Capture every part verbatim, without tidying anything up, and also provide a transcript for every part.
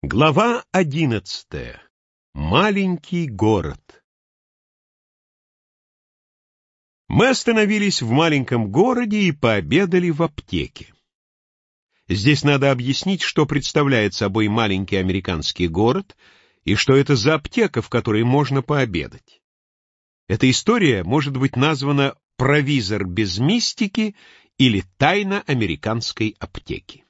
Глава одиннадцатая. Маленький город. Мы остановились в маленьком городе и пообедали в аптеке. Здесь надо объяснить, что представляет собой маленький американский город и что это за аптека, в которой можно пообедать. Эта история может быть названа «Провизор без мистики» или «Тайна американской аптеки».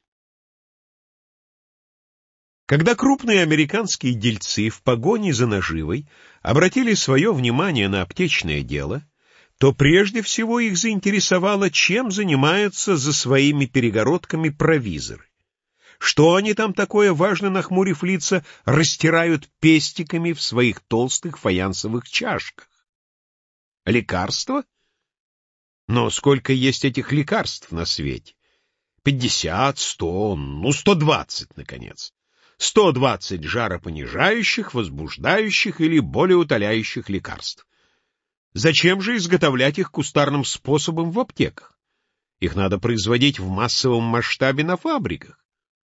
Когда крупные американские дельцы в погоне за наживой обратили свое внимание на аптечное дело, то прежде всего их заинтересовало, чем занимаются за своими перегородками провизоры. Что они там такое, важно нахмурив лица, растирают пестиками в своих толстых фаянсовых чашках? Лекарства? Но сколько есть этих лекарств на свете? Пятьдесят, сто, ну сто двадцать, наконец. сто двадцать жаропонижающих, возбуждающих или болеутоляющих лекарств. Зачем же изготовлять их кустарным способом в аптеках? Их надо производить в массовом масштабе на фабриках.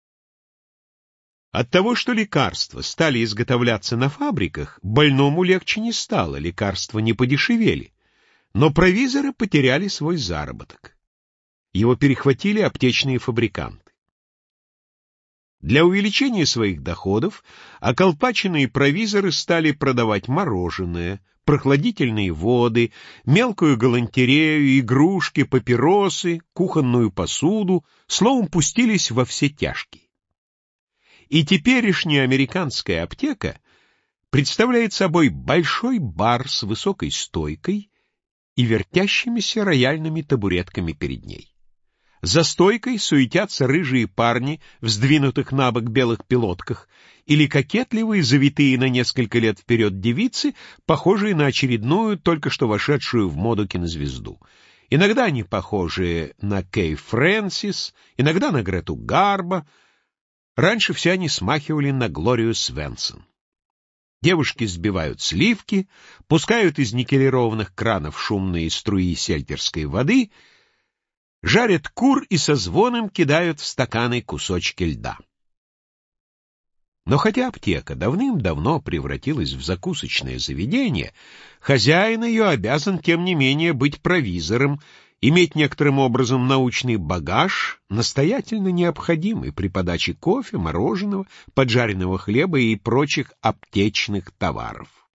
От того, что лекарства стали изготовляться на фабриках, больному легче не стало, лекарства не подешевели. Но провизоры потеряли свой заработок. Его перехватили аптечные фабриканты. Для увеличения своих доходов околпаченные провизоры стали продавать мороженое, прохладительные воды, мелкую галантерею, игрушки, папиросы, кухонную посуду, словом, пустились во все тяжкие. И теперешняя американская аптека представляет собой большой бар с высокой стойкой и вертящимися рояльными табуретками перед ней. За стойкой суетятся рыжие парни в сдвинутых на бок белых пилотках или кокетливые, завитые на несколько лет вперед девицы, похожие на очередную, только что вошедшую в моду кинозвезду. Иногда они похожи на Кей Фрэнсис, иногда на Грету Гарбо. Раньше все они смахивали на Глорию Свенсон. Девушки сбивают сливки, пускают из никелированных кранов шумные струи сельтерской воды, жарят кур и со звоном кидают в стаканы кусочки льда. Но хотя аптека давным-давно превратилась в закусочное заведение, хозяин ее обязан, тем не менее, быть провизором, иметь некоторым образом научный багаж, настоятельно необходимый при подаче кофе, мороженого, поджаренного хлеба и прочих аптечных товаров.